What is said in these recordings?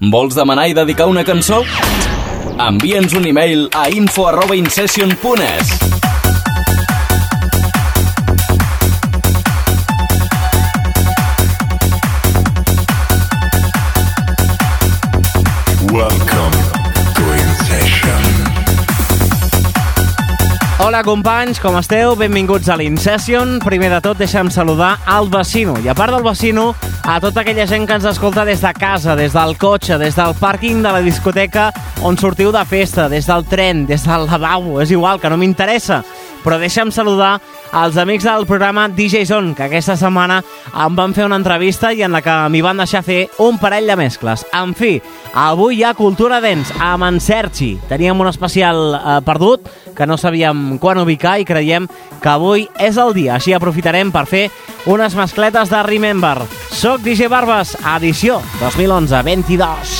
Vols demanar i dedicar una cançó? Envia'ns un e-mail a info@insession.es. Welcome to InSession. Hola companys, com esteu? Benvinguts a l'InSession. Primer de tot deixa'm saludar al vecino. I a part del vecino, a tota aquella gent que ens escolta des de casa, des del cotxe, des del pàrquing de la discoteca on sortiu de festa, des del tren, des del lavabo, és igual, que no m'interessa. Però deixa'm saludar als amics del programa DJ Zone, que aquesta setmana em van fer una entrevista i en la que m'hi van deixar fer un parell de mescles. En fi, avui hi ha Cultura Dance amb en Sergi. Teníem un especial perdut que no sabíem quan ubicar i creiem que avui és el dia. Així aprofitarem per fer unes mescletes de Remember. Soc DJ Barbas, edició 2011-22.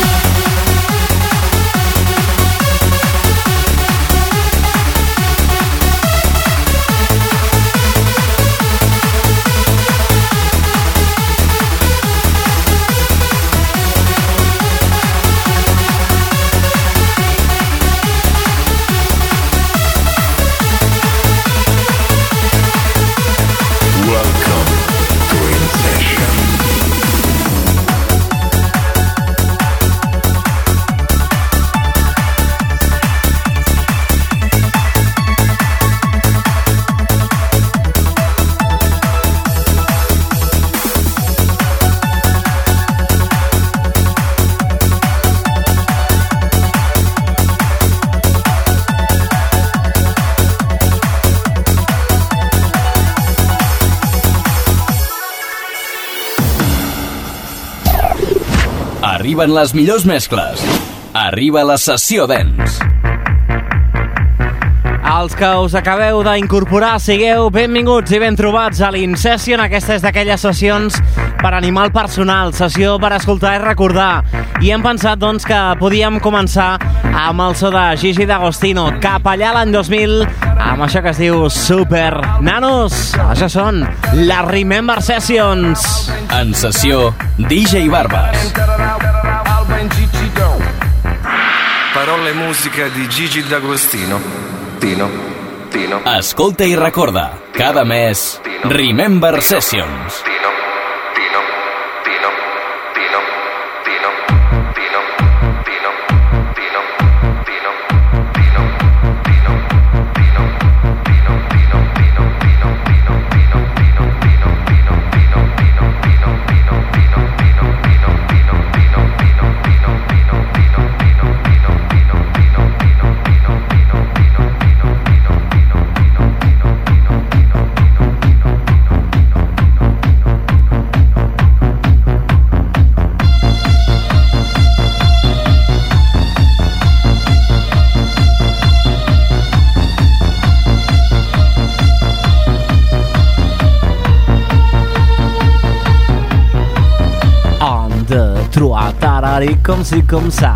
Arriben les millors mescles. Arriba la sessió dance. Els que us acabeu d'incorporar, sigueu benvinguts i ben trobats a l'InSession. Aquesta és d'aquelles sessions per animar el personal, sessió per escoltar i recordar. I hem pensat, doncs, que podíem començar amb el so de Gigi D'Agostino, cap allà l'any 2000, amb això que es diu Super Nanos. Això són les Remember Sessions. En sessió, DJ Barbas. Parole e musica di Gigi D'Agostino. Tino. Escolta i recorda, cada mes, Remember Sessions. Trois tarari comme ci comme ça.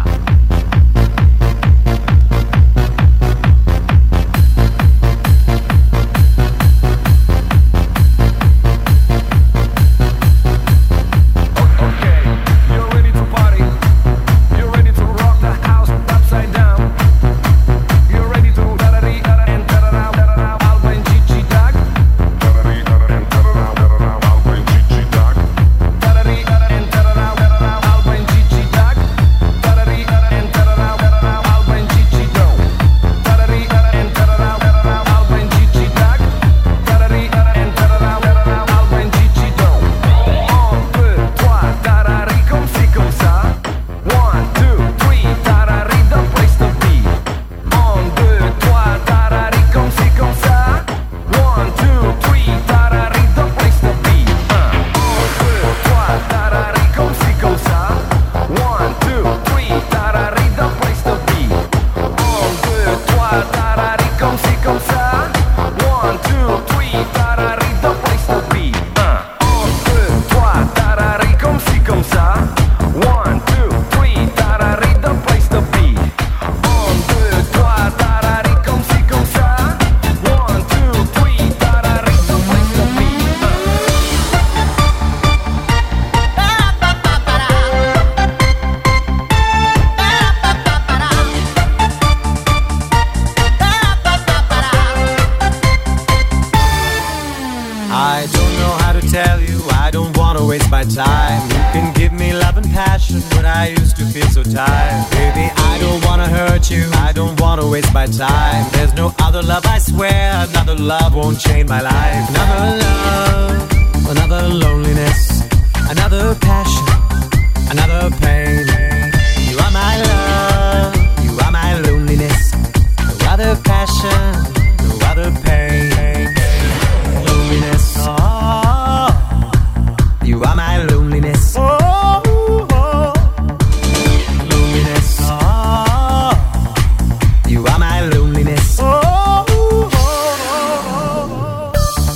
passion when I used to feel so tired. Baby, I don't wanna hurt you, I don't wanna waste my time. There's no other love, I swear, another love won't change my life. Another love, another loneliness, another passion, another pain. You are my love, you are my loneliness. No other passion, no other pain. Loneliness, oh, you are my loneliness. Oh, oh. Loneliness, oh, you are my loneliness. Oh, oh, oh.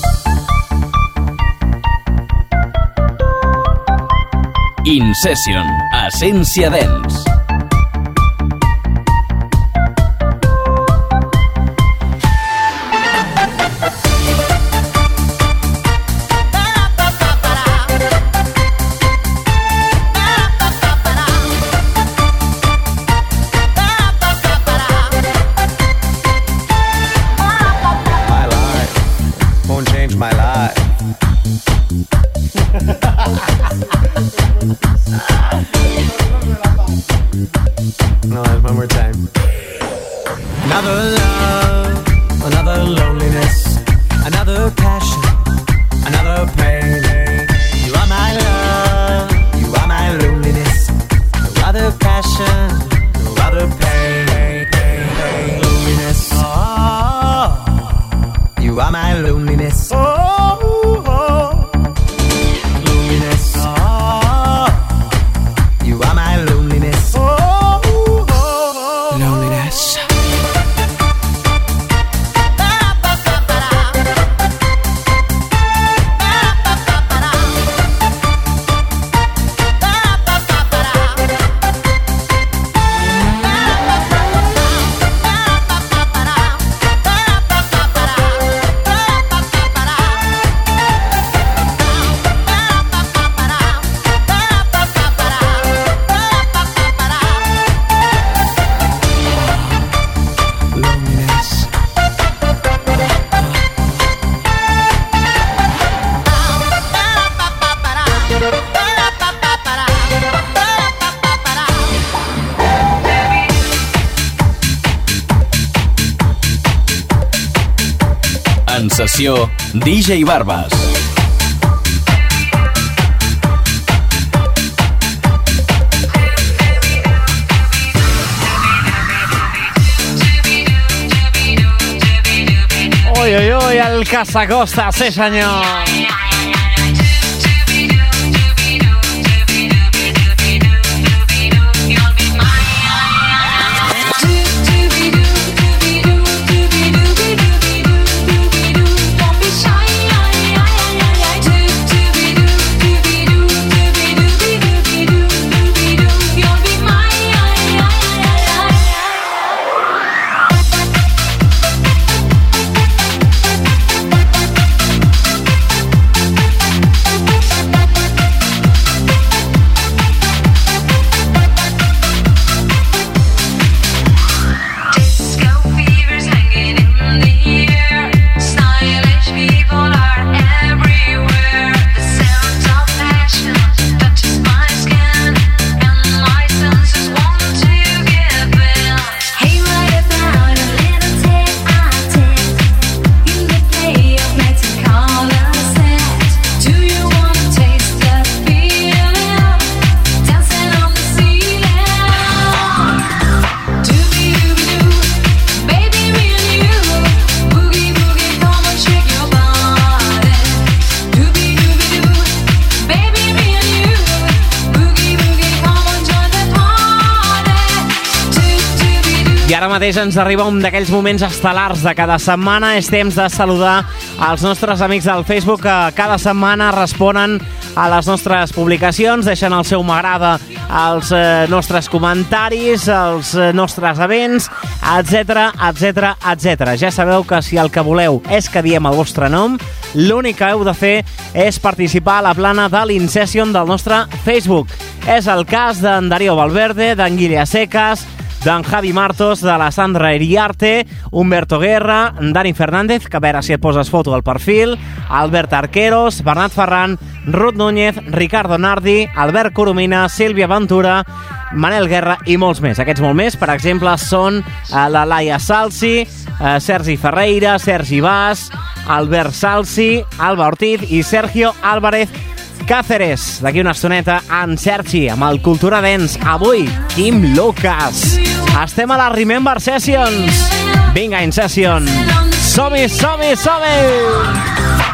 In Session, Essència Dance. My life. No, one more time. Another love, another loneliness, another passion, another pain. You are my love, you are my loneliness. No other passion, no other pain. Loneliness, oh, you are my loneliness. Oh, oh. Loneliness, oh, you are my loneliness. Oh, oh. Loneliness. En sessió, DJ Barbas. Oi, oi, oi, el que s'acosta, sí senyor. Ara mateix ens arriba un d'aquells moments estel·lars de cada setmana. És temps de saludar els nostres amics del Facebook que cada setmana responen a les nostres publicacions, deixen el seu m'agrada als nostres comentaris, als nostres events, etc, etc, etc. Ja sabeu que si el que voleu és que diem el vostre nom, l'únic que heu de fer és participar a la plana de l'InSession del nostre Facebook. És el cas d'en Darío Valverde, d'en Guille Secas, d'en Javi Martos, de la Sandra Iriarte, Humberto Guerra, Dani Fernández, que a veure si et poses foto al perfil, Albert Arqueros, Bernat Ferran, Ruth Núñez, Ricardo Nardi, Albert Coromina, Sílvia Ventura, Manel Guerra i molts més. Aquests molt més, per exemple, són la Laia Salsi, Sergi Ferreira, Sergi Bas, Albert Salsi, Alba Ortiz i Sergio Álvarez Cáceres. D'aquí una estoneta, en Sergi, amb el Cultura Dance. Avui, Quim Lucas. Estem a la Remember Sessions. Vinga, In Session. Som-hi, som-hi, som-hi!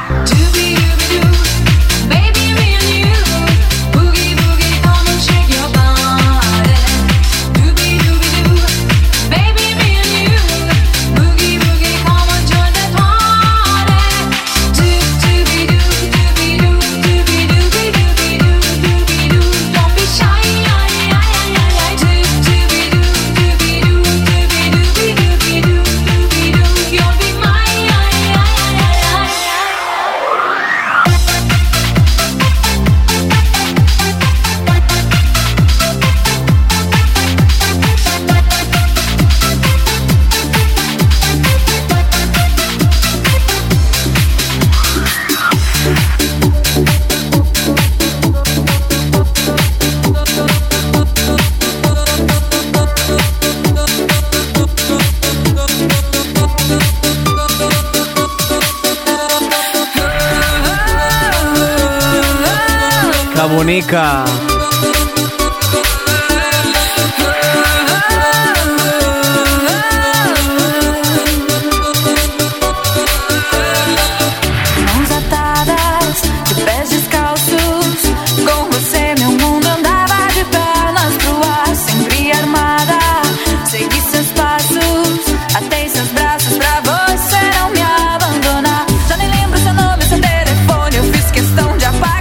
Que bonica! Mãos atadas, de pés descalços, com você meu mundo andava de pernas pro ar, sempre armada, segui seus passos, atei seus braços pra você não me abandonar. Já nem lembro seu nome, seu telefone, eu fiz questão de apagar.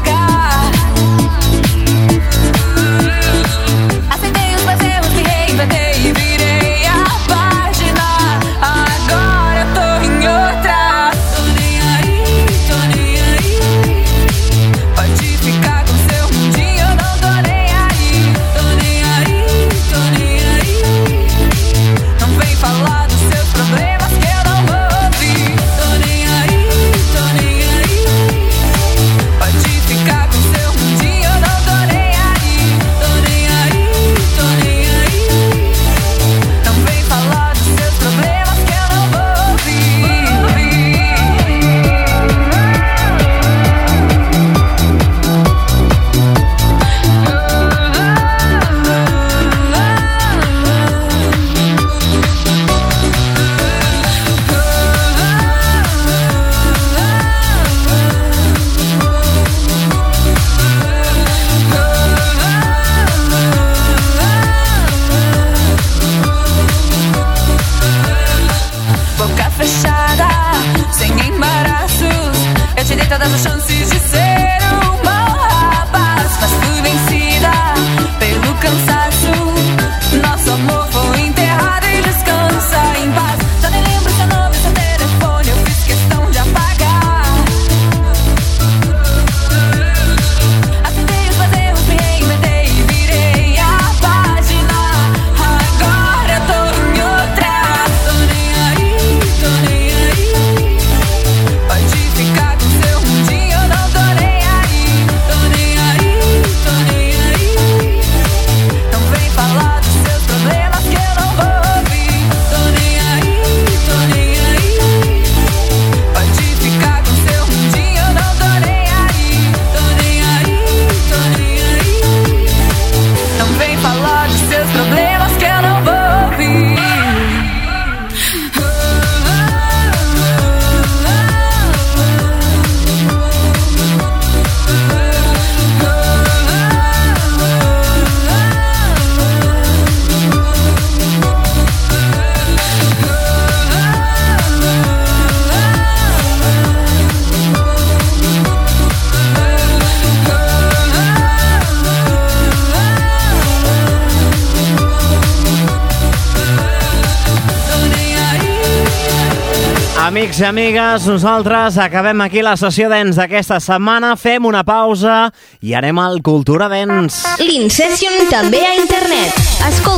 Amics i amigues, nosaltres acabem aquí la sessió Dance d'aquesta setmana, fem una pausa i anem al Cultura Dance. L'Incession també a internet. Escolta tots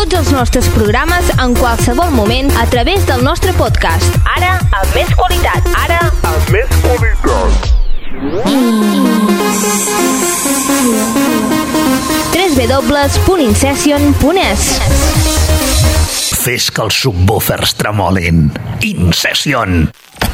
tots els nostres programes en qualsevol moment a través del nostre podcast. Ara, amb més qualitat. Ara, amb més qualitat. www.insession.es. Fes que els subwoofers tremolin. Insession.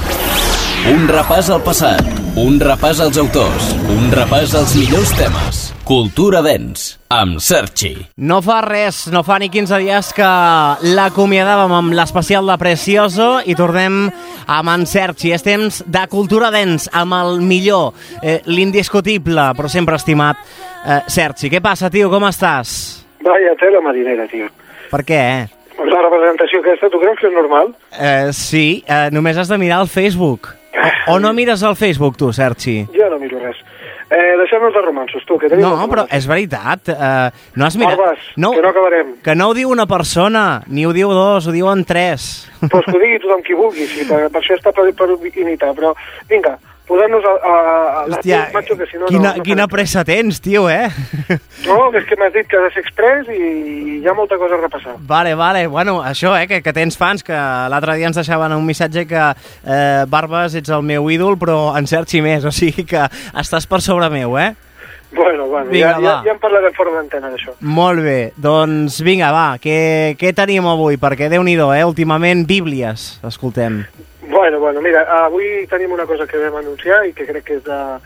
Un repàs al passat, un repàs als autors, un repàs als millors temes. Cultura Dance, amb Sergi. No fa res, no fa ni 15 dies que l'acomiadàvem amb l'especial de Precioso i tornem amb en Sergi. És temps de Cultura Dance, amb el millor, l'indiscutible, però sempre estimat, Sergi. Què passa, tio? Com estàs? Vaya tela marinera, tio. Per què? La representació aquesta, tu creus que és normal? Sí, només has de mirar el Facebook. O no mires el Facebook, tu, Sergi? Jo no miro res. Deixem-nos de romansos, tu, que tenim... No, però és veritat. No has mirat... Barbas, no, que no acabarem. Que no ho diu una persona, ni ho diu dos, ho diuen tres. Pues que ho digui tothom qui vulgui, sí, per això està per imitar, però vinga, posem-nos a hòstia, macho, que si no... Quina pressa tens, tio, No, és que m'has dit que ha de ser express i hi ha molta cosa a repassar. Vale, bueno, això, que tens fans, que l'altre dia ens deixaven un missatge que Barbas, ets el meu ídol, però en Sergi més, o sigui que estàs per sobre meu, Bueno, vinga, ja en parlarem fora d'antena d'això. Molt bé, doncs vinga, va, què tenim avui? Perquè Déu-n'hi-do, últimament bíblies, escoltem. Bueno, mira, avui tenim una cosa que vam anunciar i que crec que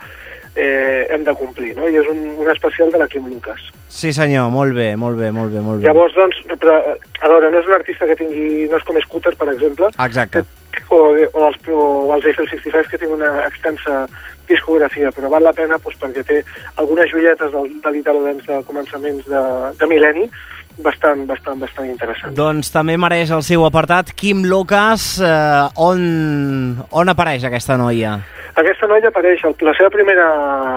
hem de complir, no? I és un especial de la Kim Lucas. Sí, senyor, molt bé. Llavors, doncs, a veure, no és un artista que tingui... No és com Scooter, per exemple. Exacte. O els Eiffel 65, que tinc una extensa discografia, però val la pena perquè té algunes joietes de l'Italo Dance de començaments de mil·lenni, bastant interessant. Doncs també mereix el seu apartat. Kim Lucas, on apareix aquesta noia? Aquesta noia apareix, la seva primera...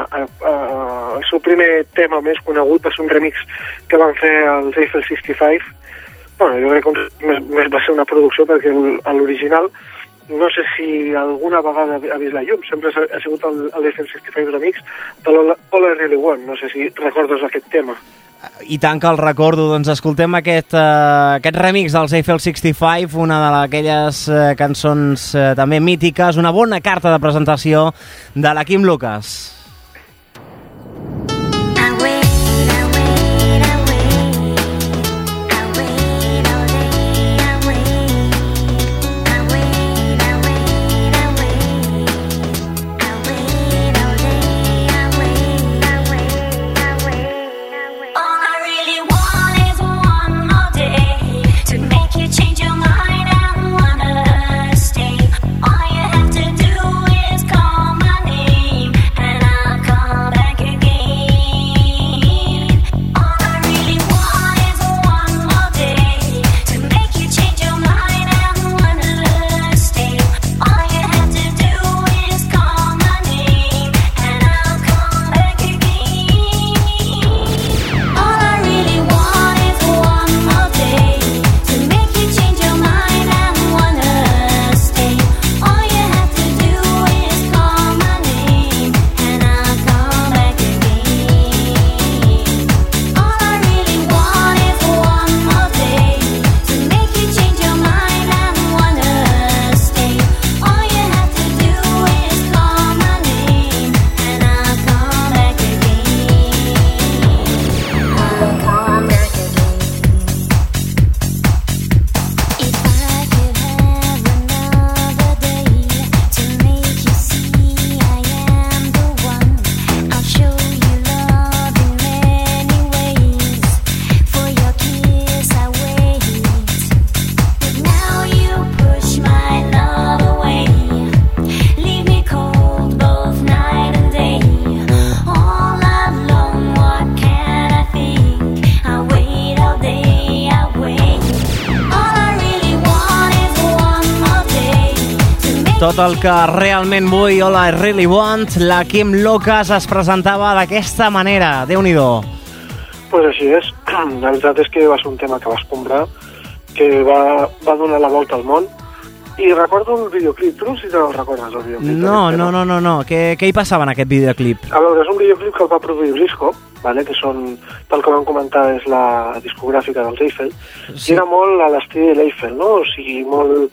el seu primer tema més conegut va ser un remix que van fer els Eiffel 65. Bueno, jo crec que va ser una producció perquè l'original no sé si alguna vegada ha vist la llum, sempre ha sigut l'Eiffel 65 remix de All I Really Want, no sé si recordes aquest tema. I tant que el recordo, doncs escoltem aquest remix dels Eiffel 65, una d'aquelles cançons també mítiques, una bona carta de presentació de la Kim Lucas. Tot el que realment vull, All I Really Want, la Kim Lucas es presentava d'aquesta manera. Déu-n'hi-do. Pues així és. La veritat és que va ser un tema que va escombrar, que va donar la volta al món. I recordo el videoclip. Tu no sé si te'l recordes, el videoclip. No. Què hi passava en aquest videoclip? A veure, és un videoclip que el va produir Brisco, vale? Que són, pel que vam comentar, és la discogràfica dels Eiffel, i era molt a l'estil de l'Eiffel, no? O sigui, molt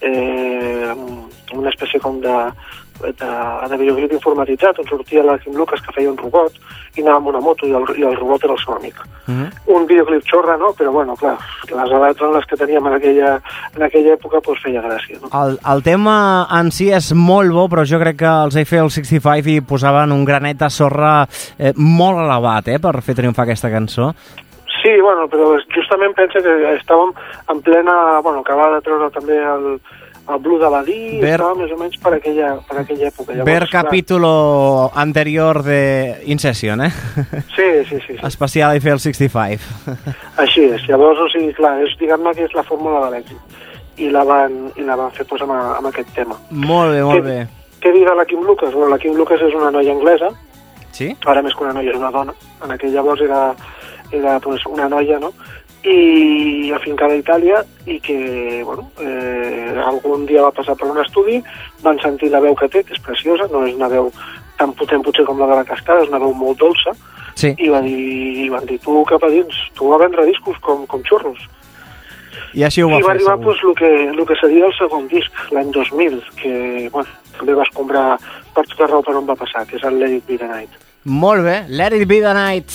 una espècie com de videoclip informatitzat, on sortia la Kim Lucas, que feia un robot, i anava amb una moto, i el robot era el seu amic. Un videoclip xorra, no? Però, bueno, clar, les edats en les que teníem en aquella època, doncs feia gràcia, no? El tema en si és molt bo, però jo crec que els Eiffel 65 hi posaven un granet de sorra molt elevat, per fer triomfar aquesta cançó. Sí, bueno, però justament pensa que estàvem en plena... Bueno, acabava de treure també el Blue d'Aladí, estava més o menys per aquella època. Llavors, ver capítulo anterior de In Session, Sí. Especial Eiffel 65. Així és. Llavors, o sigui, clar, diguem-ne que és la fórmula de l'èxit. I la van fer pues, amb aquest tema. Molt bé. Què dirà la Kim Lucas? Bueno, la Kim Lucas és una noia anglesa. Sí? Ara més que una noia és una dona. En aquell llavors era pues, una noia, no? I afincada a Itàlia, i que, bueno, algun dia va passar per un estudi, van sentir la veu que té, que és preciosa, no és una veu tan potent potser com la de la Cascada, és una veu molt dolça, sí. I van dir, tu cap a dins, tu vas vendre discos com xurros. I així ho va fer. I va arribar pues, el que seria el segon disc, l'any 2000, que bueno, també va escombrar per tot arreu per on va passar, que és el Let It Be The Night. Molt bé, Let It Be The Night.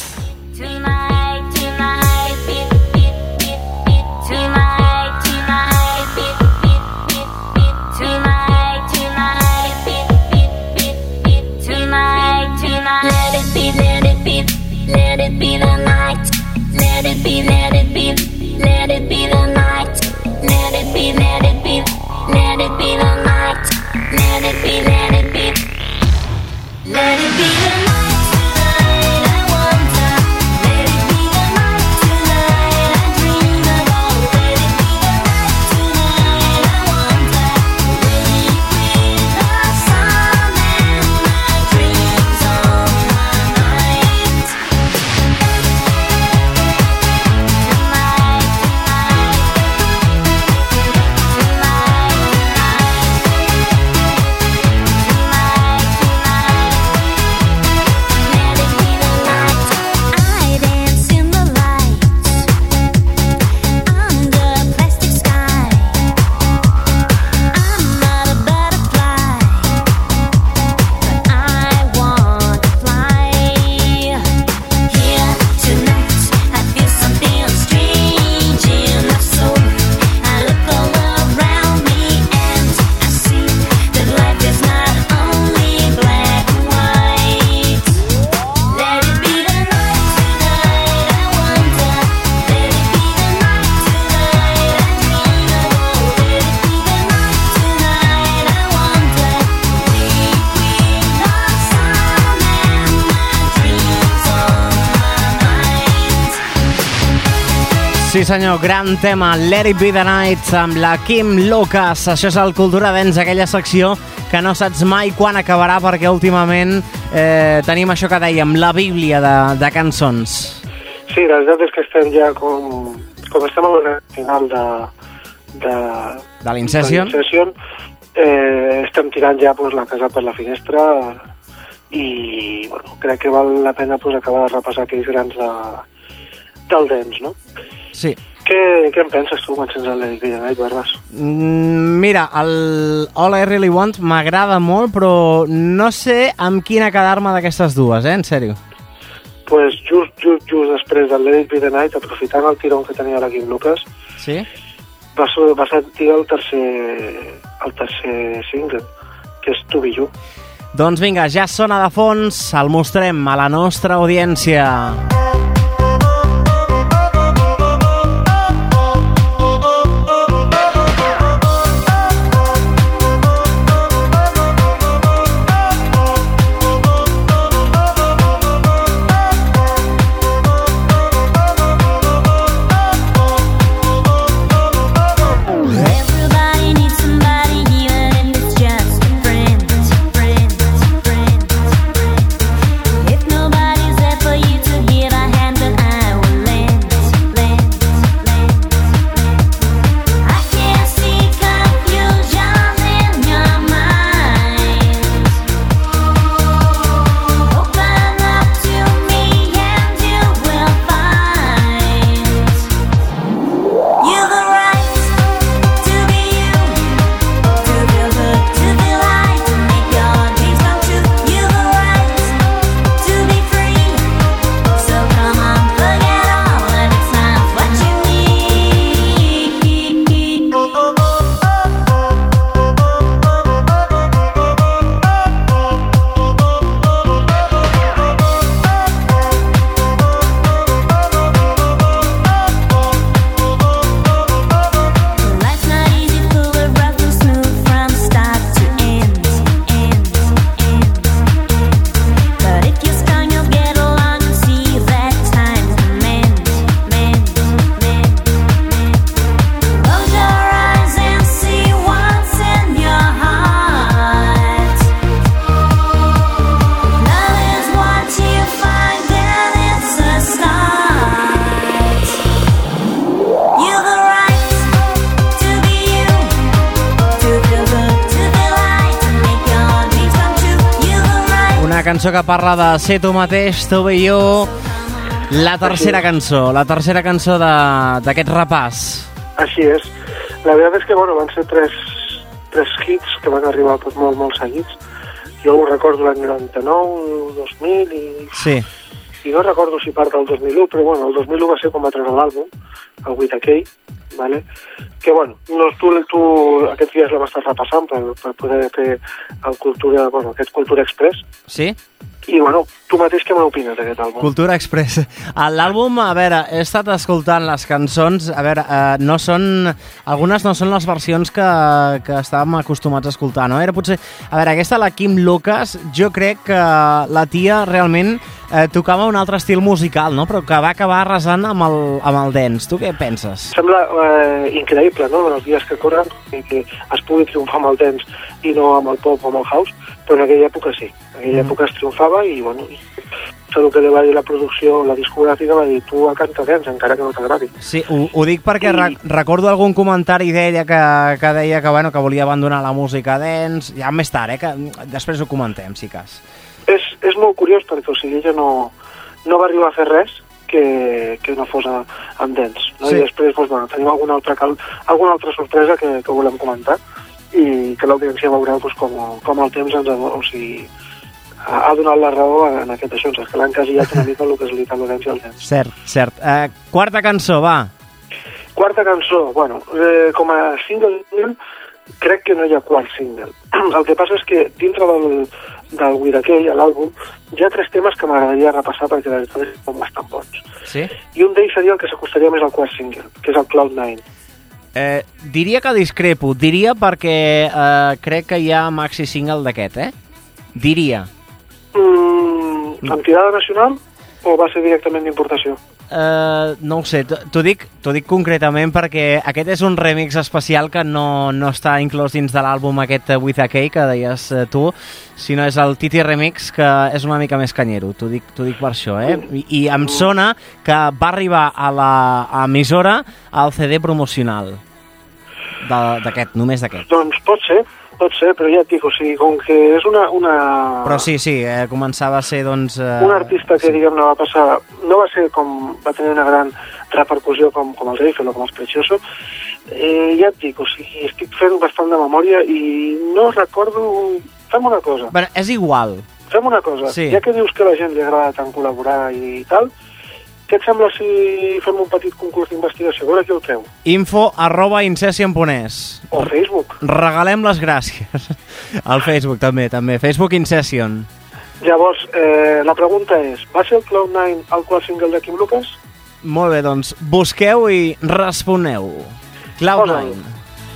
Let it be the night. Let it be, let it be, let it be the night. Let it be, let it be, let it be the night. Let it be, let it be, let it be the night tonight. I wonder. Let it be the night tonight. I dream about. Let it be the night tonight. I wonder. Will it be the sun and my dreams on my mind? Sí senyor, gran tema, Let It Be The Night amb la Kim Lucas. Això és el Cultura Dance, aquella secció que no saps mai quan acabarà, perquè últimament tenim això que dèiem, la bíblia de cançons. Sí, la veritat és que estem ja com estem a la final de l'Incession, estem tirant ja pues, la casa per la finestra, i bueno, crec que val la pena pues, acabar de repassar aquells grans del dance, no? Sí. Què en penses tu quan sents el Let It Be The Night, Barbas? Mira, el All I Really Want m'agrada molt, però no sé amb quina quedar-me d'aquestes dues, en sèrio. Pues just després del Let It Be The Night, aprofitant el tirón que tenia la Kim Lucas, sí? va sentir el tercer single, que és To Be You. Doncs vinga, ja sona de fons, el mostrem a la nostra audiència. If nobody's there for you to give a una cançó que parla de ser tu mateix, tu i jo. La tercera cançó d'aquest repàs. Així és. La veritat és que, bueno, van ser tres hits que van arribar pues, molt seguits. Jo ho recordo l'any 99, 2000 i no recordo si part del 2001, però bueno, el 2001 va ser quan va treure l'àlbum, el With a K, vale? Que bueno, tu aquests dies l'hem estat repassant per poder fer aquest Cultura Express. Sí? I bueno, tu mateix què m'opines d'aquest àlbum? Cultura Express. L'àlbum, a veure, he estat escoltant les cançons, a veure, algunes no són les versions que estàvem acostumats a escoltar, no? Era potser, a veure, aquesta, la Kim Lucas, jo crec que la tia realment tocava un altre estil musical, no? Però que va acabar arrasant amb el dance. Tu què penses? Sembla increïble, no?, en els dies que corren, que es pugui triomfar amb el dance i no amb el pop o amb el house, però en aquella època sí. En aquella època es triomfava i, bueno, el que li va dir la producció, la discogràfica, va dir tu a canta dance, encara que no t'agradi. Sí, ho dic perquè recordo algun comentari d'ella que deia que, bueno, que volia abandonar la música dance, ja més tard, que després ho comentem, si cas. És molt curiós perquè, o sigui, ella no va arribar a fer res que no fos amb dance, no? Sí. I després, doncs, bueno, tenim alguna altra sorpresa que volem comentar i que l'audiència veurà doncs, com el temps ha donat la raó en aquest això, que l'han encasillat una mica el que és l'Italo-dance i el dance. Cert. Quarta cançó, va. Quarta cançó, bueno, com a single crec que no hi ha quart single. El que passa és que dintre del With a K, a l'àlbum, hi ha 3 temes que m'agradaria repassar perquè la veritat són bastant bons. Sí? I un d'ells seria el que s'acostaria més al quart single, que és el Cloud9. Diria que discrepo. Diria perquè crec que hi ha maxi single d'aquest, Diria. Amb tirada nacional o va ser directament d'importació? No ho sé, t'ho dic concretament perquè aquest és un remix especial que no està inclòs dins de l'àlbum aquest With a K que deies tu, sinó és el Titi Remix, que és una mica més canyero, t'ho dic per això, I em sona que va arribar a l'emissora el CD promocional d'aquest, només d'aquest. Doncs pot ser, però ja et dic, o sigui, com que és una... Però sí, començava a ser, doncs... Un artista que, diguem-ne, no va ser com... va tenir una gran repercussió com els Eiffel o com els Precioso, ja et dic, o sigui, estic fent bastant de memòria i no recordo... Fem una cosa. Bueno, és igual. Fem una cosa. Sí. Ja que dius que a la gent li agrada tant col·laborar i tal, què et sembla si fem un petit concurs d'investigació? A veure qui el treu. info@incession.es O Facebook. Regalem les gràcies. Al Facebook també. Facebook Incession. Llavors, la pregunta és, va ser el Cloud9 el quart single de Kim Lucas? Molt bé, doncs busqueu i responeu. Cloud9.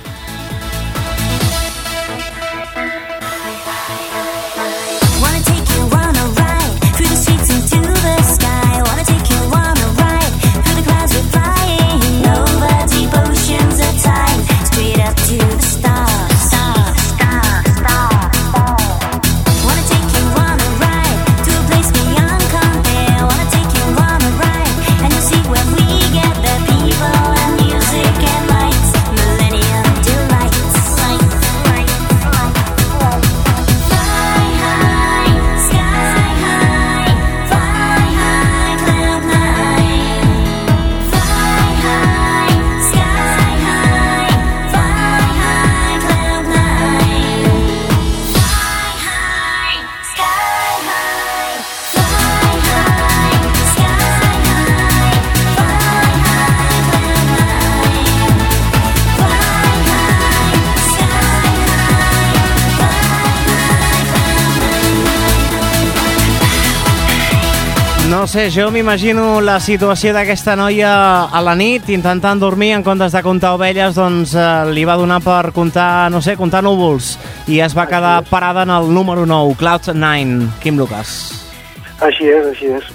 No sé, jo m'imagino la situació d'aquesta noia a la nit intentant dormir en comptes de comptar ovelles, doncs li va donar per comptar, no sé, comptar núvols i es va quedar parada en el número 9, Cloud9, Kim Lucas. Així és.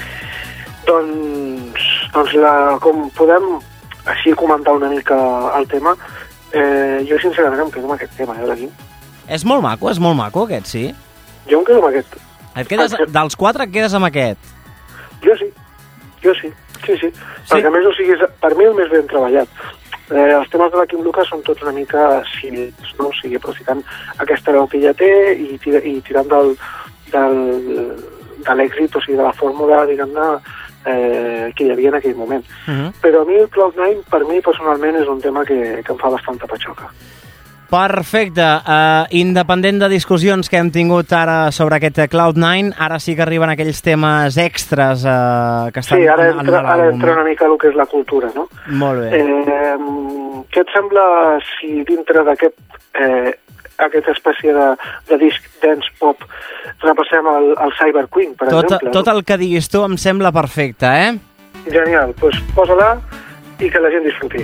Doncs com podem així comentar una mica el tema, jo sincerament em quedo amb aquest tema, Quim. És molt maco aquest, sí? Jo em quedo amb aquest. Dels 4 et quedes amb aquest? Jo sí. Perquè a més, o sigui, per mi el més ben treballat. Els temes de la Kim Lucas són tots una mica simils, no? O sigui, aprofitant aquesta veu que ja té i tirant de l'èxit, o sigui, de la fórmula, diguem-ne, que hi havia en aquell moment. Però a mi el Cloud9, per mi personalment, és un tema que em fa bastanta patxoca. Perfecte. Independent de discussions que hem tingut ara sobre aquest Cloud9, ara sí que arriben aquells temes extras que estan ara entra una mica el que és la cultura, no? Molt bé. Què et sembla si dintre aquesta espècie de disc dance pop repassem el Cyber Queen, per exemple? Tot el que diguis tu em sembla perfecte, Genial, doncs posa-la i que la gent disfruti.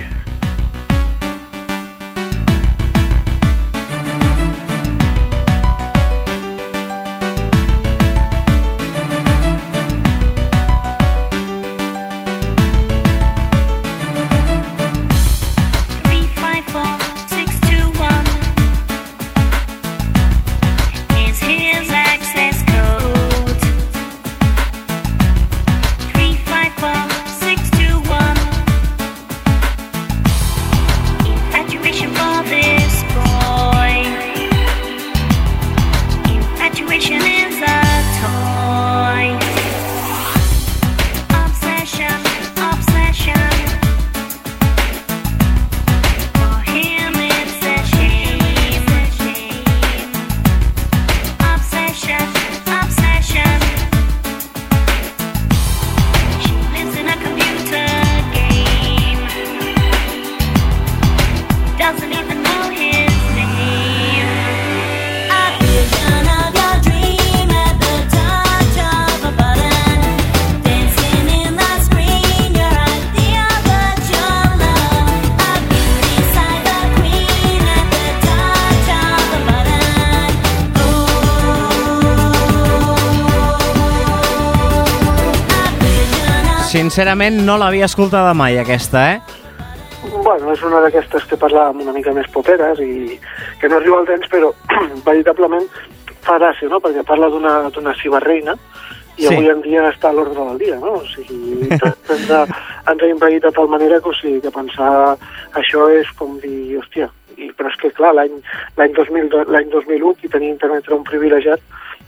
Sincerament, no l'havia escoltada mai, aquesta, Bueno, és una d'aquestes que parlàvem una mica més poperes i que no arriba al dance, però veritablement fa gràcia, no? Perquè parla d'una ciberreina i avui en dia està a l'ordre del dia, no? O sigui, ens ha invaït de tal manera que, o sigui, que pensar això és com dir, hòstia, però és que clar, l'any 2001 qui tenia internet era un privilegiat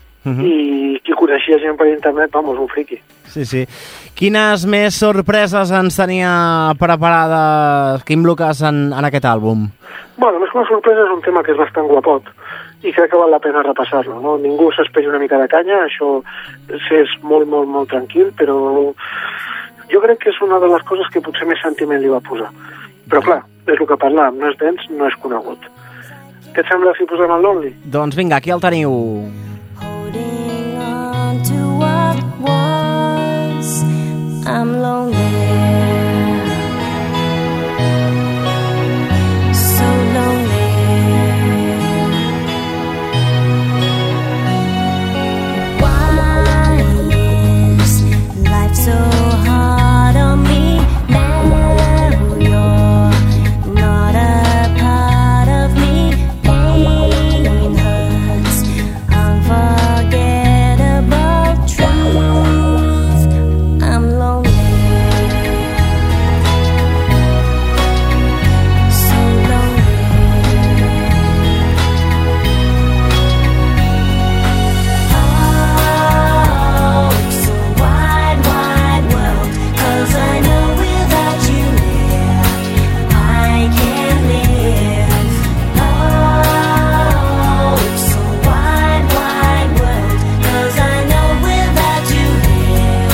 i qui coneixia gent per internet, vamos, un friqui. Sí. Quines més sorpreses ens tenia preparades Quim Lucas en aquest àlbum? Bueno, més que una sorpresa és un tema que és bastant guapot i crec que val la pena repassar-lo, no? Ningú s'esperi una mica de canya, això és molt, molt, molt tranquil, però jo crec que és una de les coses que potser més sentiment li va posar. Però clar, és el que parlàvem, no és dens, no és conegut. Què et sembla si posem el Lonely? Doncs vinga, aquí el teniu. Holding on to what was, I'm lonely, so lonely. Why is life so hard on me now? You're not a part of me. Pain hurts, unforgettable truth. I'm lonely, so lonely. Oh, it's a wide, wide world, 'cause I know without you here, I can't live. Oh, it's a wide, wide world, 'cause I know without you here,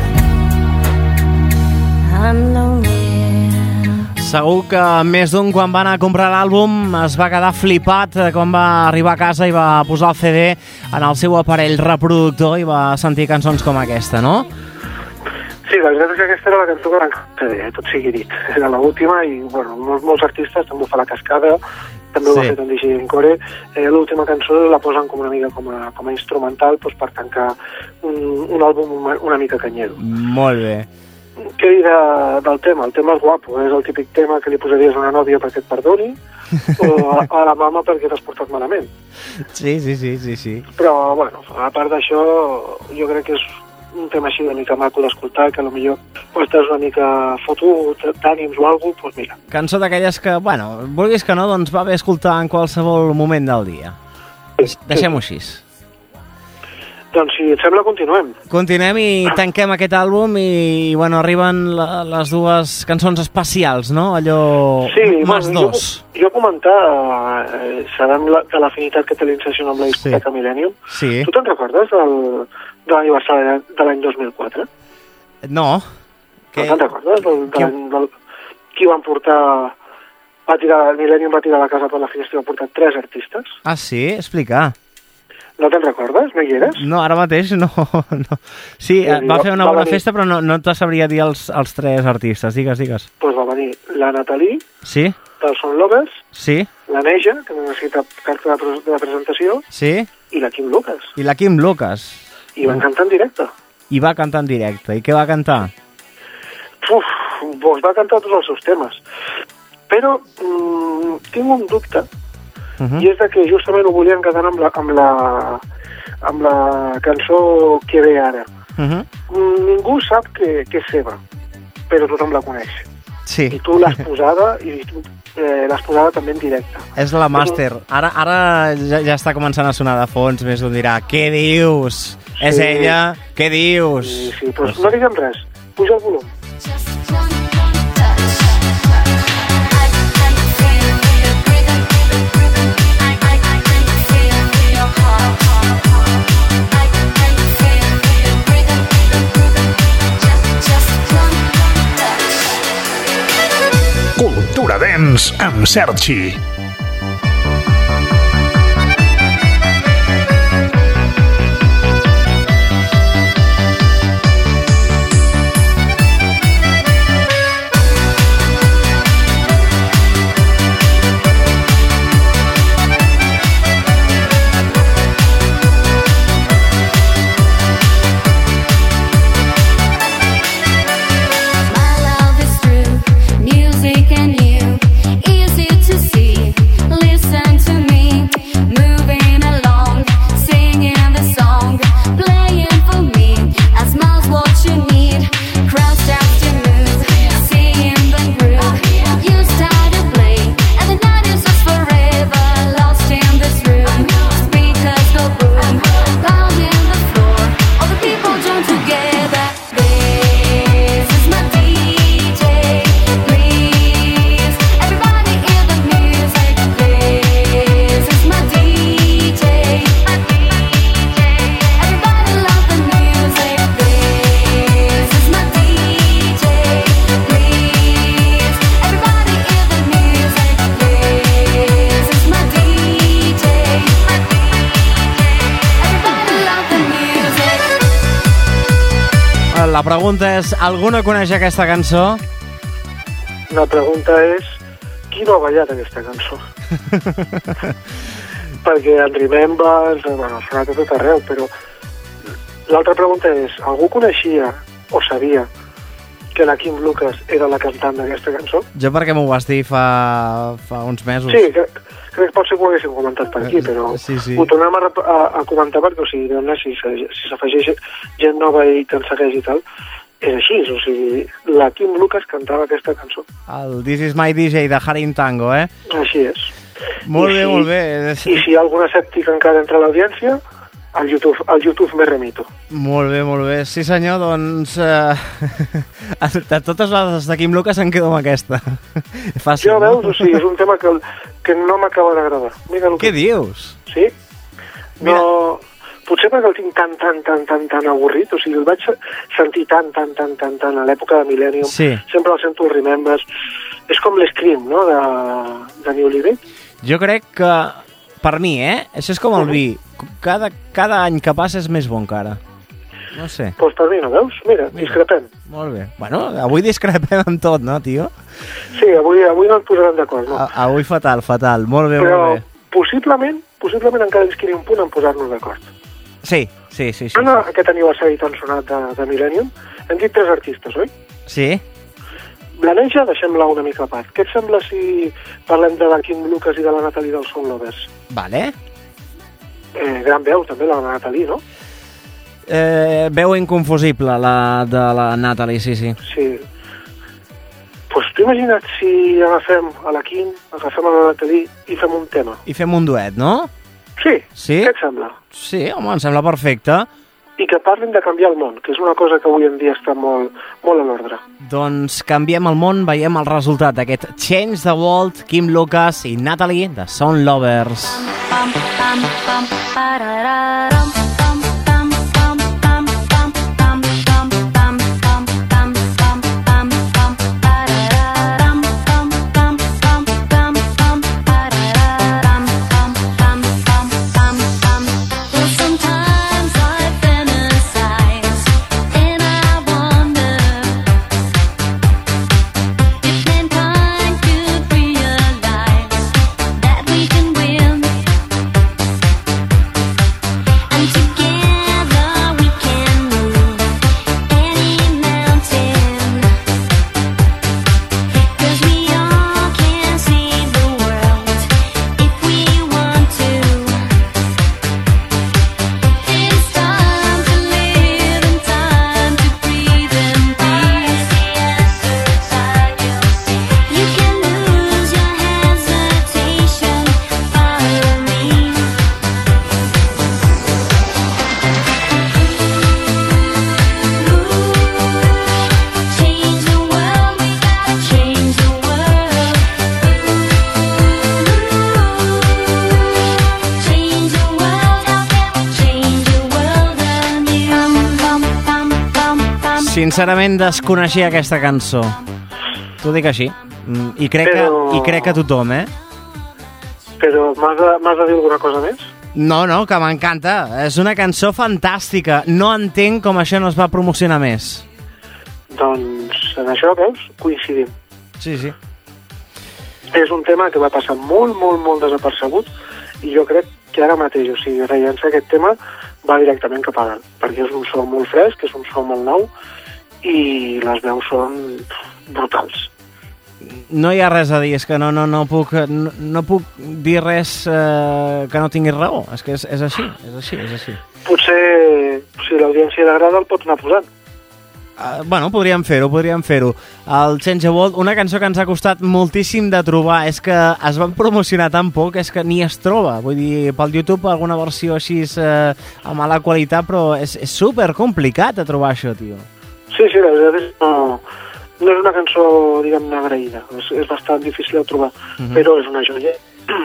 I'm lonely. Segur que més d'un, quan va anar a comprar l'àlbum, es va quedar flipat quan va arribar a casa i va posar el CD en el seu aparell reproductor i va sentir cançons com aquesta, no? Sí, la veritat és que aquesta era la cançó que m'encanta, tot sigui dit. Era l'última i, bueno, molts artistes també ho fa La Cascada, també ho ha fet en DJ Encore. L'última cançó la posen com una mica com a instrumental, doncs, per tancar un àlbum una mica canyero. Molt bé. Què dir del tema? El tema és guapo, és el típic tema que li posaries a una nòvia perquè et perdoni o a la mama perquè t'has portat malament. Sí. Però, bueno, a part d'això, jo crec que és un tema així una mica maco d'escoltar, que potser estàs una mica fotut d'ànims o alguna cosa, doncs mira. Cançó d'aquelles que, bueno, vulguis que no, doncs va bé escoltar en qualsevol moment del dia. Deixem-ho així. Doncs si et sembla, continuem. Continuem i tanquem aquest àlbum i bueno, arriben les dues cançons especials, no? Allò... Sí, Mas dos. Jo comentar, sabem de l'afinitat que té l'Incession amb la discoteca Millennium. Sí. Tu te'n recordes de l'aniversari de l'any 2004? No. No te'n recordes? Qui van portar... Millennium va tirar la casa per la finestra i va portar 3 artistes. Ah, sí? Explica. No te'n recordes? No hi eres? No, ara mateix no. Sí, va fer una bona festa, però no te sabria dir els 3 artistes. Digues. Doncs va venir la Nathalie, sí? dels Son Lovers, sí? la Neja, que no necessita carta de presentació, sí? i la Kim Lucas. I la Kim Lucas. I van cantar en directe. I va cantar en directe. I què va cantar? Doncs va cantar tots els seus temes. Però tinc un dubte, i és que justament ho volien quedar amb la cançó que ve ara. Ningú sap que és seva, però tothom la coneix. Sí. I tu l'has posada, i l'has posada també en directe. És la màster. Ara ja està començant a sonar de fons, més un dirà, què dius? Sí. És ella? Què dius? Sí, però no diguem res. Puja el volum. Cultura Dance amb Sergi. La pregunta és, algú no coneix aquesta cançó? La pregunta és, qui no ha ballat aquesta cançó? Perquè en Remembers, bueno, ha sonat a tot arreu, però l'altra pregunta és, algú coneixia o sabia que la Kim Lucas era la cantant d'aquesta cançó? Jo perquè m'ho vas dir fa uns mesos. Sí, crec que pot ser que ho haguéssim comentat per aquí, però sí. Ho tornem a comentar perquè, o sigui, si s'afegeix gent nova i te'n segueix i tal, és així, o sigui, la Kim Lucas cantava aquesta cançó. El This is my DJ de Harim Tango, eh? Així és. Molt bé. I si hi ha algun escèptic encara entre l'audiència, al YouTube me remito. Molt bé. Sí, senyor, doncs... de totes les de Kim Lucas em quedo amb aquesta. Fàcil, jo, veus, o sigui, és un tema que no m'acaba d'agradar. Què dius? Sí? No... Potser perquè el tinc tan avorrit, o sigui, el vaig sentir tan a l'època de Millennium. Sí. Sempre el sento al Remembers. És com l'Scream, no?, de New Living. Jo crec que, per mi, això és com el vi. Cada any que passa és més bon que ara. No sé. Doncs per mi, no veus? Mira, discrepem. Molt bé. Bueno, avui discrepem en tot, no, tio? Sí, avui no ens posarem d'acord, no? Avui fatal. Molt bé, però, molt bé. Possiblement encara ens quedi un punt en posar-nos d'acord. Sí. En aquest aniversari tan sonat de Millennium, hem dit 3 artistes, oi? Sí. La Neja, deixem-la una mica a part. Què et sembla si parlem de la Kim Lucas i de la Nathalie dels Son Lovers? Vale. Gran veu, també, la Nathalie, no? Veu inconfusible, la de la Nathalie, sí. Sí. Pues t'ho imagina't si agafem a la Kim, agafem a la Nathalie i fem un tema. I fem un duet, no? Sí. Sí? Què et sembla? Sí, home, em sembla perfecte. i que parlin de canviar el món, que és una cosa que avui en dia està molt, molt a l'ordre. Doncs canviem el món, veiem el resultat d'aquest Change the World, Kim Lucas i Natalie de Sound Lovers. Sincerament desconeixia aquesta cançó. T'ho dic així. I crec que tothom, Però m'has de dir alguna cosa més? No, que m'encanta. És una cançó fantàstica. No entenc com això no es va promocionar més. Doncs en això, veus, coincidim. Sí. És un tema que va passar molt, molt, molt desapercebut i jo crec que ara mateix, o sigui, rellençar aquest tema va directament cap a dalt, perquè és un so molt fresc, és un so molt nou i les veus són brutals. No hi ha res a dir, és que no puc dir res que no tinguis raó. És que és així. Potser, si l'audiència l'agrada, el pots anar posant. Bueno, podríem fer-ho. El Change the World, una cançó que ens ha costat moltíssim de trobar, és que es van promocionar tan poc, és que ni es troba. Vull dir, pel YouTube alguna versió així a mala qualitat, però és super complicat de trobar això, tio. Sí, la veritat és que no és una cançó, diguem-ne, agraïda. És bastant difícil de trobar, però és una joia.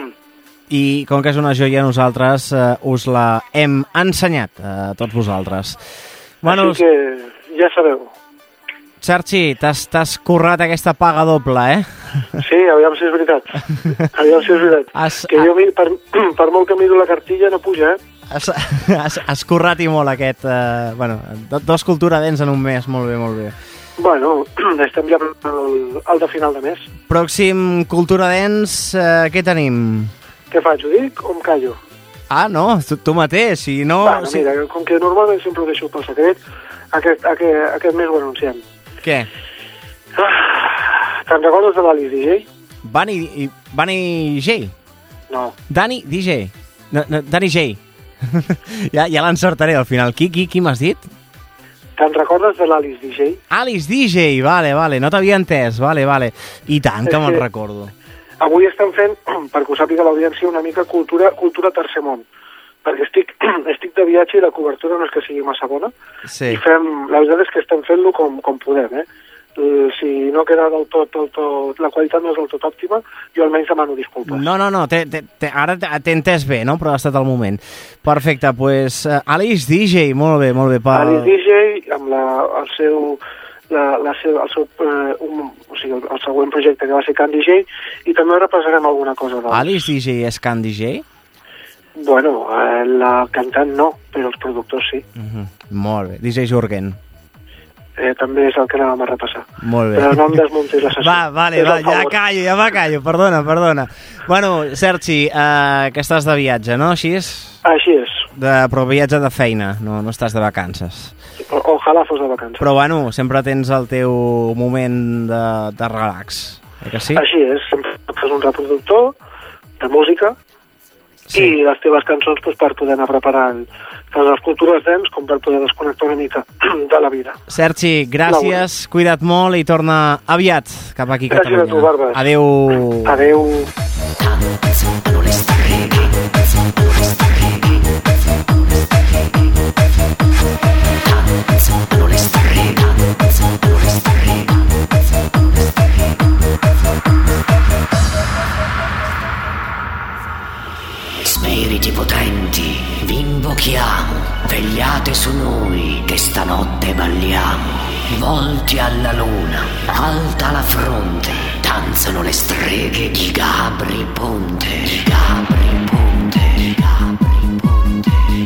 I com que és una joia, nosaltres us la hem ensenyat a tots vosaltres. Bueno, així que ja sabeu. Sergi, t'has currat aquesta paga doble, Sí, aviam si és veritat. Que jo, per molt que miro la cartilla, no puja, Has currat i molt aquest... dos cultura dents en un mes, molt bé. Bueno, estem ja al de final de mes. Pròxim cultura dents, què tenim? Què faig, ho dic o em callo? No, tu mateix, si no... Bueno, mira, com que normalment sempre ho deixo pel secret, aquest mes ho anunciem. Què? Te'n recordes de l'Alice DJ? Bunny J? No. Dani DJ? No, Dani J. ja l'encertaré al final. Qui m'has dit? Te'n recordes de l'Alice DJ? Alice DJ, vale, no t'havia entès, vale. I tant que me'n recordo. Avui estem fent, perquè ho sàpiga l'audiència, una mica cultura tercer món. Perquè estic de viatge i la cobertura no és que sigui massa bona. Sí. I la veritat és que estem fent-lo com podem, Si no queda del tot, la qualitat no és del tot òptima, jo almenys demano disculpes. No, ara t'he entès bé, no? Però ha estat el moment. Perfecte, doncs Alice DJ, molt bé. Alice DJ, amb el següent projecte que va ser Can DJ, i també repassarem alguna cosa d'altres. Alice DJ és Can DJ? Bueno, la cantant no, però els productors sí. Molt bé, DJ Jürgen. També és el que anàvem a repassar. Molt bé. Però no em desmuntis la sessió. Vale, ja m'acallo, perdona. Bueno, Sergi, que estàs de viatge, no? Així és? Així és. Però viatge de feina, no estàs de vacances. Ojalà fos de vacances. Però bueno, sempre tens el teu moment de relax, que sí? Així és, sempre fas un reproductor de música i les teves cançons per poder anar preparant tant les cultures dents com per poder desconnectar una mica de la vida. Sergi, gràcies, cuida't molt i torna aviat cap aquí a Catalunya. Gràcies a tu, Barbas. Adeu. Adeu. stanotte balliamo, volti alla luna, alta la fronte, danzano le streghe di Gabri Ponte, di Gabri Ponte, di Gabri Ponte, di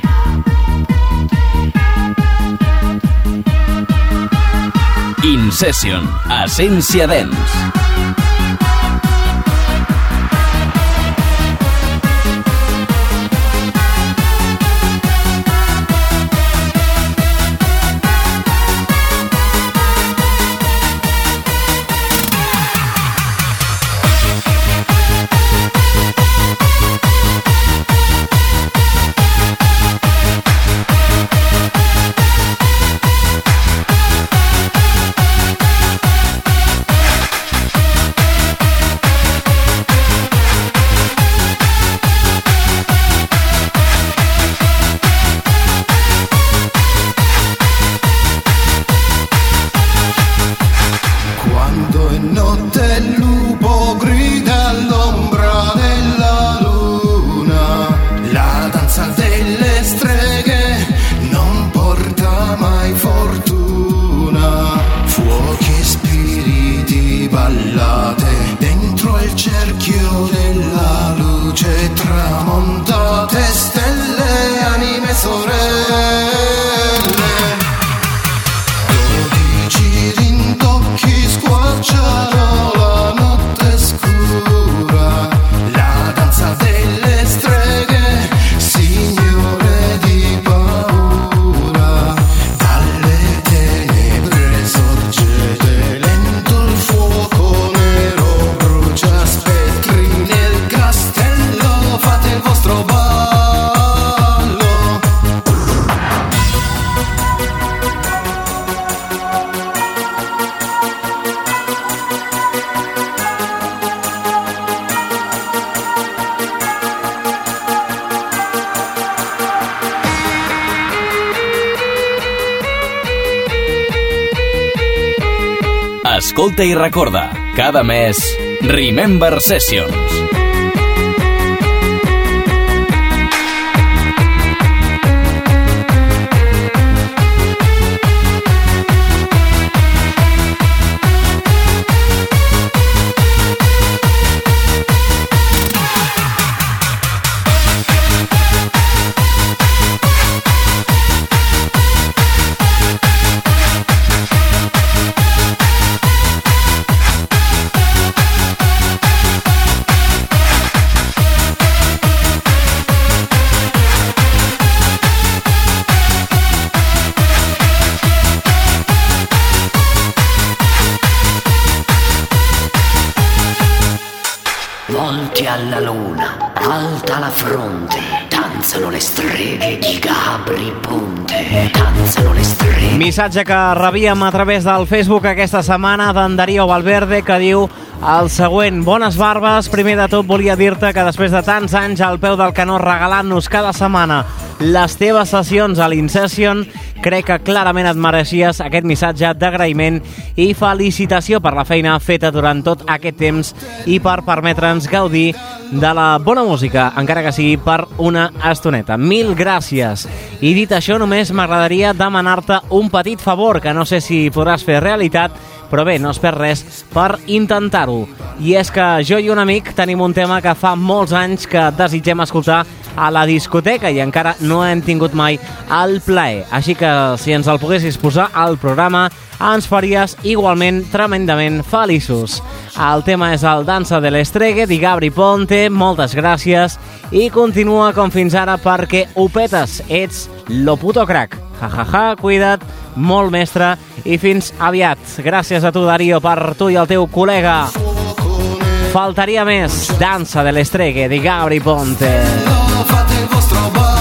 Gabri. In Session, Essència Dance. Escolta i recorda, cada mes, Remember Sessions. Volti alla luna, alta la fronte, danzano le streghe di Gabri Ponte, danzano le streghe. Missatge que rebíem a través del Facebook aquesta setmana d'en Darío Valverde, que diu el següent: bones barbes, primer de tot volia dir-te que després de tants anys al peu del canó regalant-nos cada setmana les teves sessions a l'Incession, crec que clarament et mereixies aquest missatge d'agraïment i felicitació per la feina feta durant tot aquest temps i per permetre'ns gaudir de la bona música, encara que sigui per una estoneta. Mil gràcies. I dit això, només m'agradaria demanar-te un petit favor, que no sé si podràs fer realitat, però bé, no es perd res per intentar-ho. I és que jo i un amic tenim un tema que fa molts anys que desitgem escoltar a la discoteca i encara no hem tingut mai el plaer. Així que si ens el poguessis posar al programa ens faries igualment tremendament feliços. El tema és el Danza de l'Estregue de Gabri Ponte. Moltes gràcies i continua com fins ara perquè ho petes. Ets lo puto crack. Ja, cuida't, molt mestre, i fins aviat. Gràcies a tu, Darío, per tu i el teu col·lega. Faltaria més. Danza de l'Estregue de Gabri Ponte. Fate il vostro ballo.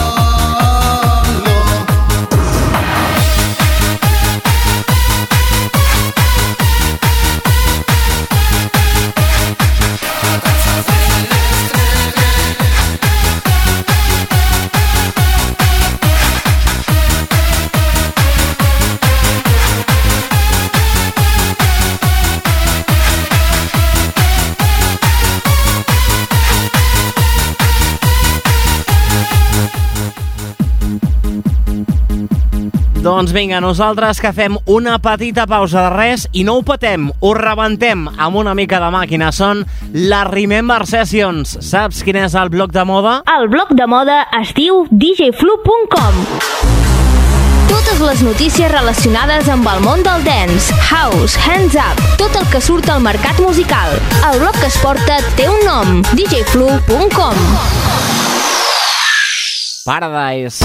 Doncs vinga, nosaltres que fem una petita pausa de res i no ho patem, ho rebentem amb una mica de màquina. Són les Remember Sessions. Saps quin és el bloc de moda? El bloc de moda es diu djflu.com. Totes les notícies relacionades amb el món del dance, house, hands up, tot el que surt al mercat musical. El bloc que es porta té un nom, djflu.com. Paradise.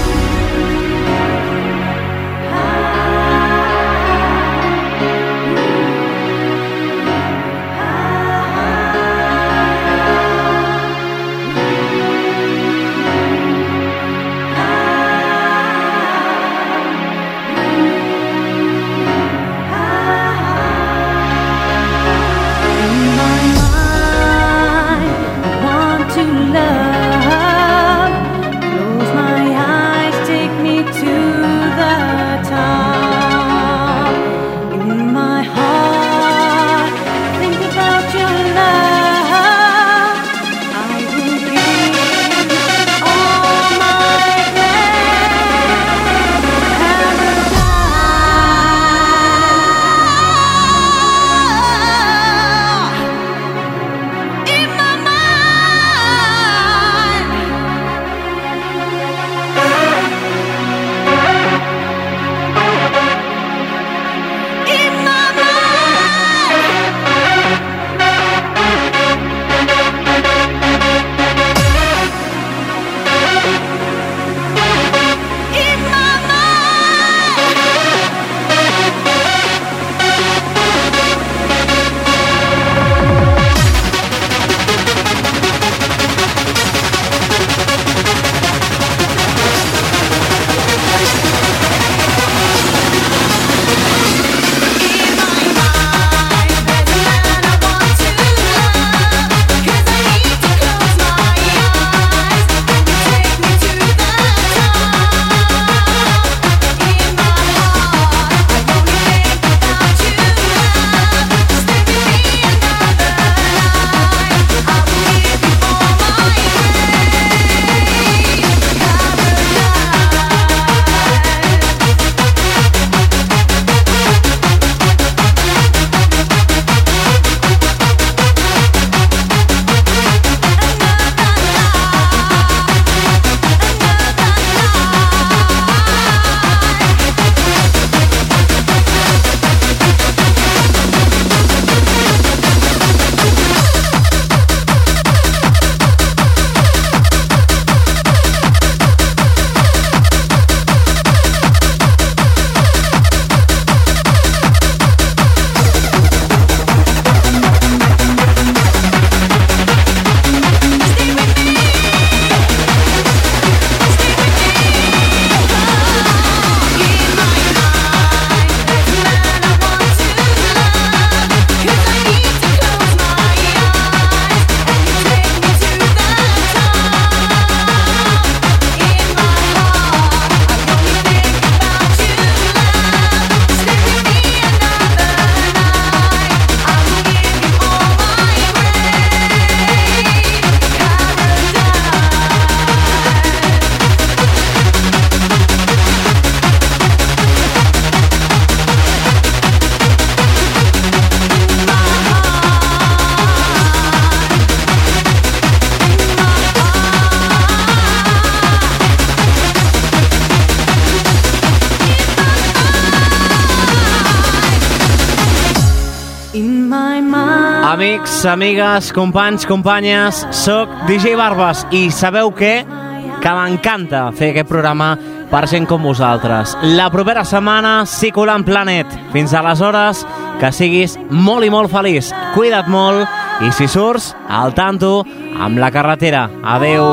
Amics, amigues, companys, companyes, soc DJ Barbas i sabeu què? Que m'encanta fer aquest programa per gent com vosaltres. La propera setmana, Ciculant Planet. Fins aleshores, que siguis molt i molt feliç. Cuida't molt i si surts, al tanto amb la carretera. Adeu.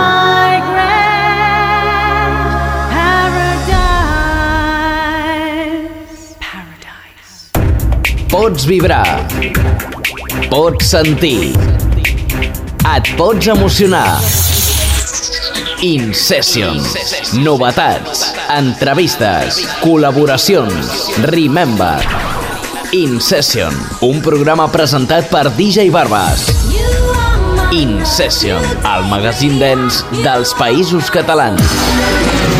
Pots vibrar. Pots sentir. Et pots emocionar. In Session. Novetats, entrevistes, col·laboracions. Remember. In Session. Un programa presentat per DJ Barbas. In Session. El magazín dance dels Països Catalans.